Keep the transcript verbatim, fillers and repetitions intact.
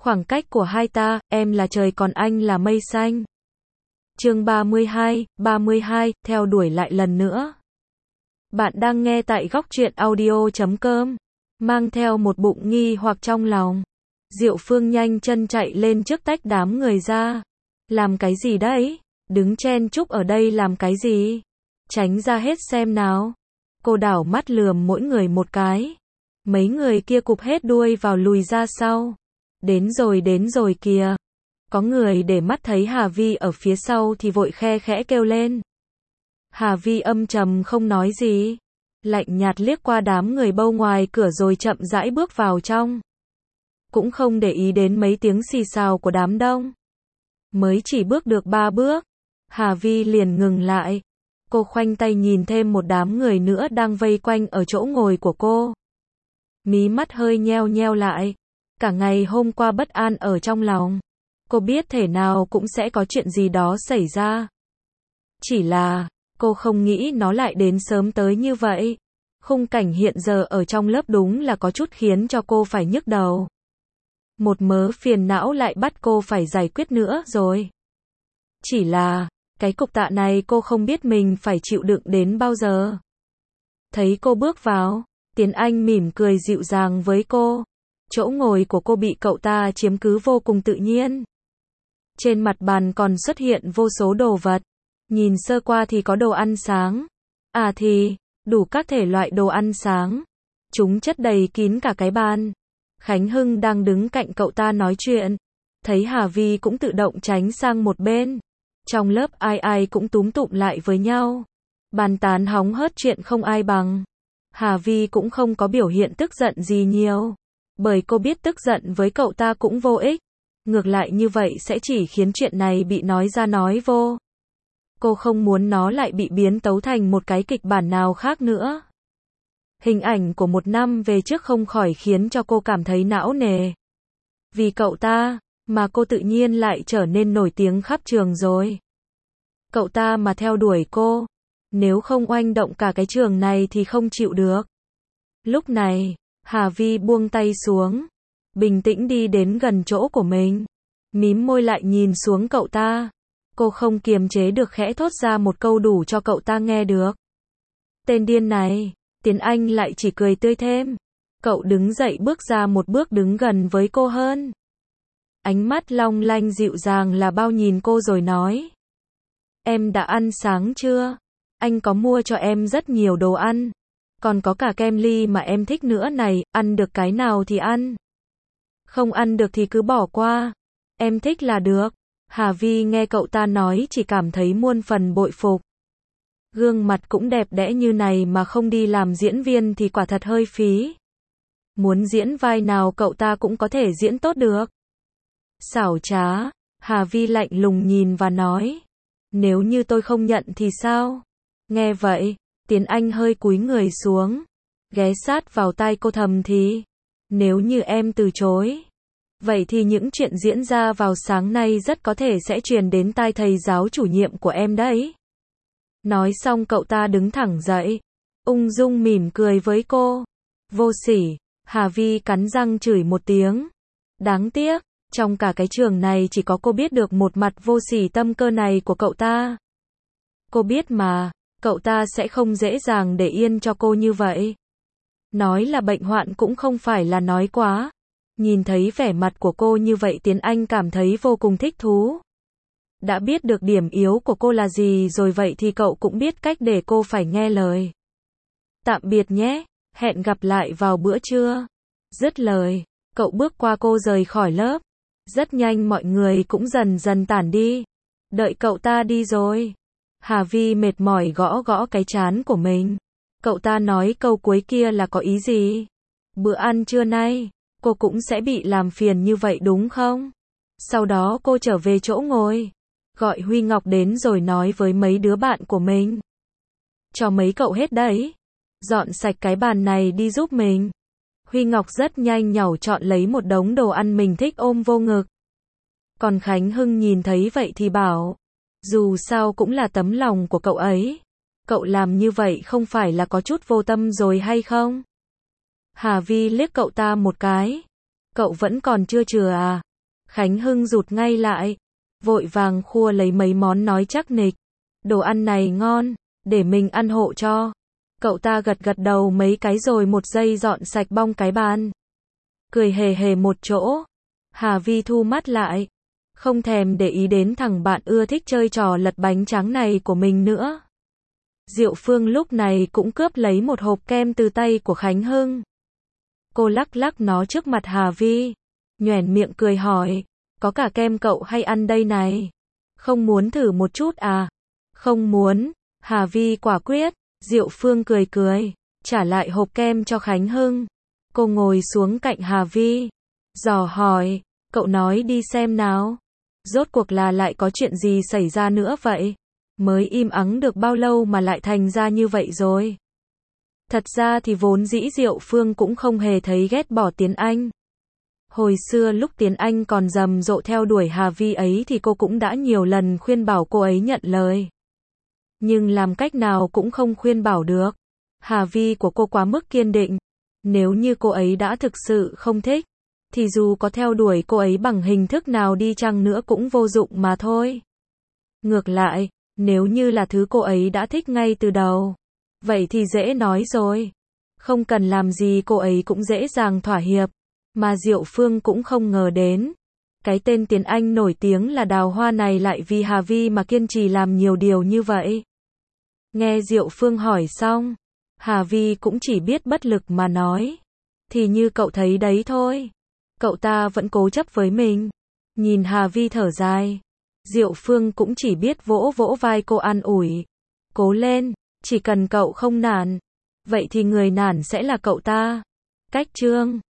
Khoảng cách của hai ta, em là trời còn anh là mây xanh. Chương ba mươi hai, ba mươi hai, theo đuổi lại lần nữa. Bạn đang nghe tại góc truyện audio chấm com, mang theo một bụng nghi hoặc trong lòng. Diệu Phương nhanh chân chạy lên trước tách đám người ra. Làm cái gì đấy? Đứng chen chúc ở đây làm cái gì? Tránh ra hết xem nào. Cô đảo mắt lườm mỗi người một cái. Mấy người kia cụp hết đuôi vào lùi ra sau. Đến rồi đến rồi kìa. Có người để mắt thấy Hà Vi ở phía sau thì vội khe khẽ kêu lên. Hà Vi âm trầm không nói gì. Lạnh nhạt liếc qua đám người bâu ngoài cửa rồi chậm rãi bước vào trong. Cũng không để ý đến mấy tiếng xì xào của đám đông. Mới chỉ bước được ba bước, Hà Vi liền ngừng lại. Cô khoanh tay nhìn thêm một đám người nữa đang vây quanh ở chỗ ngồi của cô. Mí mắt hơi nheo nheo lại. Cả ngày hôm qua bất an ở trong lòng. Cô biết thể nào cũng sẽ có chuyện gì đó xảy ra. Chỉ là, cô không nghĩ nó lại đến sớm tới như vậy. Khung cảnh hiện giờ ở trong lớp đúng là có chút khiến cho cô phải nhức đầu. Một mớ phiền não lại bắt cô phải giải quyết nữa rồi. Chỉ là, cái cục tạ này cô không biết mình phải chịu đựng đến bao giờ. Thấy cô bước vào, Tiến Anh mỉm cười dịu dàng với cô. Chỗ ngồi của cô bị cậu ta chiếm cứ vô cùng tự nhiên. Trên mặt bàn còn xuất hiện vô số đồ vật. Nhìn sơ qua thì có đồ ăn sáng. À thì, đủ các thể loại đồ ăn sáng. Chúng chất đầy kín cả cái bàn. Khánh Hưng đang đứng cạnh cậu ta nói chuyện. Thấy Hà Vi cũng tự động tránh sang một bên. Trong lớp ai ai cũng túm tụm lại với nhau. Bàn tán hóng hớt chuyện không ai bằng. Hà Vi cũng không có biểu hiện tức giận gì nhiều. Bởi cô biết tức giận với cậu ta cũng vô ích. Ngược lại như vậy sẽ chỉ khiến chuyện này bị nói ra nói vô. Cô không muốn nó lại bị biến tấu thành một cái kịch bản nào khác nữa. Hình ảnh của một năm về trước không khỏi khiến cho cô cảm thấy não nề. Vì cậu ta, mà cô tự nhiên lại trở nên nổi tiếng khắp trường rồi. Cậu ta mà theo đuổi cô, nếu không oanh động cả cái trường này thì không chịu được. Lúc này, Hà Vi buông tay xuống, bình tĩnh đi đến gần chỗ của mình, mím môi lại nhìn xuống cậu ta. Cô không kiềm chế được khẽ thốt ra một câu đủ cho cậu ta nghe được. Tên điên này. Tiến Anh lại chỉ cười tươi thêm. Cậu đứng dậy bước ra một bước đứng gần với cô hơn. Ánh mắt long lanh dịu dàng là bao nhìn cô rồi nói. Em đã ăn sáng chưa? Anh có mua cho em rất nhiều đồ ăn. Còn có cả kem ly mà em thích nữa này, ăn được cái nào thì ăn. Không ăn được thì cứ bỏ qua. Em thích là được. Hà Vi nghe cậu ta nói chỉ cảm thấy muôn phần bội phục. Gương mặt cũng đẹp đẽ như này mà không đi làm diễn viên thì quả thật hơi phí. Muốn diễn vai nào cậu ta cũng có thể diễn tốt được. Xảo trá, Hà Vi lạnh lùng nhìn và nói. Nếu như tôi không nhận thì sao? Nghe vậy, Tiến Anh hơi cúi người xuống. Ghé sát vào tai cô thầm thì. Nếu như em từ chối. Vậy thì những chuyện diễn ra vào sáng nay rất có thể sẽ truyền đến tai thầy giáo chủ nhiệm của em đấy. Nói xong cậu ta đứng thẳng dậy, ung dung mỉm cười với cô. Vô sỉ, Hà Vi cắn răng chửi một tiếng. Đáng tiếc, trong cả cái trường này chỉ có cô biết được một mặt vô sỉ tâm cơ này của cậu ta. Cô biết mà, cậu ta sẽ không dễ dàng để yên cho cô như vậy. Nói là bệnh hoạn cũng không phải là nói quá. Nhìn thấy vẻ mặt của cô như vậy Tiến Anh cảm thấy vô cùng thích thú. Đã biết được điểm yếu của cô là gì rồi vậy thì cậu cũng biết cách để cô phải nghe lời. Tạm biệt nhé, hẹn gặp lại vào bữa trưa. Dứt lời, cậu bước qua cô rời khỏi lớp. Rất nhanh mọi người cũng dần dần tản đi. Đợi cậu ta đi rồi. Hà Vi mệt mỏi gõ gõ cái trán của mình. Cậu ta nói câu cuối kia là có ý gì? Bữa ăn trưa nay, cô cũng sẽ bị làm phiền như vậy đúng không? Sau đó cô trở về chỗ ngồi. Gọi Huy Ngọc đến rồi nói với mấy đứa bạn của mình. Cho mấy cậu hết đấy. Dọn sạch cái bàn này đi giúp mình. Huy Ngọc rất nhanh nhảu chọn lấy một đống đồ ăn mình thích ôm vô ngực. Còn Khánh Hưng nhìn thấy vậy thì bảo. Dù sao cũng là tấm lòng của cậu ấy. Cậu làm như vậy không phải là có chút vô tâm rồi hay không? Hà Vi liếc cậu ta một cái. Cậu vẫn còn chưa chừa à? Khánh Hưng rụt ngay lại, vội vàng khua lấy mấy món nói chắc nịch. Đồ ăn này ngon, để mình ăn hộ cho. Cậu ta gật gật đầu mấy cái rồi một giây dọn sạch bong cái bàn. Cười hề hề một chỗ. Hà Vi thu mắt lại, không thèm để ý đến thằng bạn ưa thích chơi trò lật bánh tráng này của mình nữa. Diệu Phương lúc này cũng cướp lấy một hộp kem từ tay của Khánh Hưng. Cô lắc lắc nó trước mặt Hà Vi, nhoẻn miệng cười hỏi, có cả kem cậu hay ăn đây này? Không muốn thử một chút à? Không muốn, Hà Vi quả quyết. Diệu Phương cười cười, trả lại hộp kem cho Khánh Hưng. Cô ngồi xuống cạnh Hà Vi, dò hỏi, cậu nói đi xem nào. Rốt cuộc là lại có chuyện gì xảy ra nữa vậy? Mới im ắng được bao lâu mà lại thành ra như vậy rồi? Thật ra thì vốn dĩ Diệu Phương cũng không hề thấy ghét bỏ Tiến Anh. Hồi xưa lúc Tiến Anh còn rầm rộ theo đuổi Hà Vi ấy thì cô cũng đã nhiều lần khuyên bảo cô ấy nhận lời. Nhưng làm cách nào cũng không khuyên bảo được. Hà Vi của cô quá mức kiên định. Nếu như cô ấy đã thực sự không thích, thì dù có theo đuổi cô ấy bằng hình thức nào đi chăng nữa cũng vô dụng mà thôi. Ngược lại, nếu như là thứ cô ấy đã thích ngay từ đầu, vậy thì dễ nói rồi. Không cần làm gì cô ấy cũng dễ dàng thỏa hiệp. Mà Diệu Phương cũng không ngờ đến. Cái tên Tiến Anh nổi tiếng là Đào Hoa này lại vì Hà Vi mà kiên trì làm nhiều điều như vậy. Nghe Diệu Phương hỏi xong, Hà Vi cũng chỉ biết bất lực mà nói. Thì như cậu thấy đấy thôi. Cậu ta vẫn cố chấp với mình. Nhìn Hà Vi thở dài, Diệu Phương cũng chỉ biết vỗ vỗ vai cô an ủi. Cố lên, chỉ cần cậu không nản, vậy thì người nản sẽ là cậu ta. Cách chương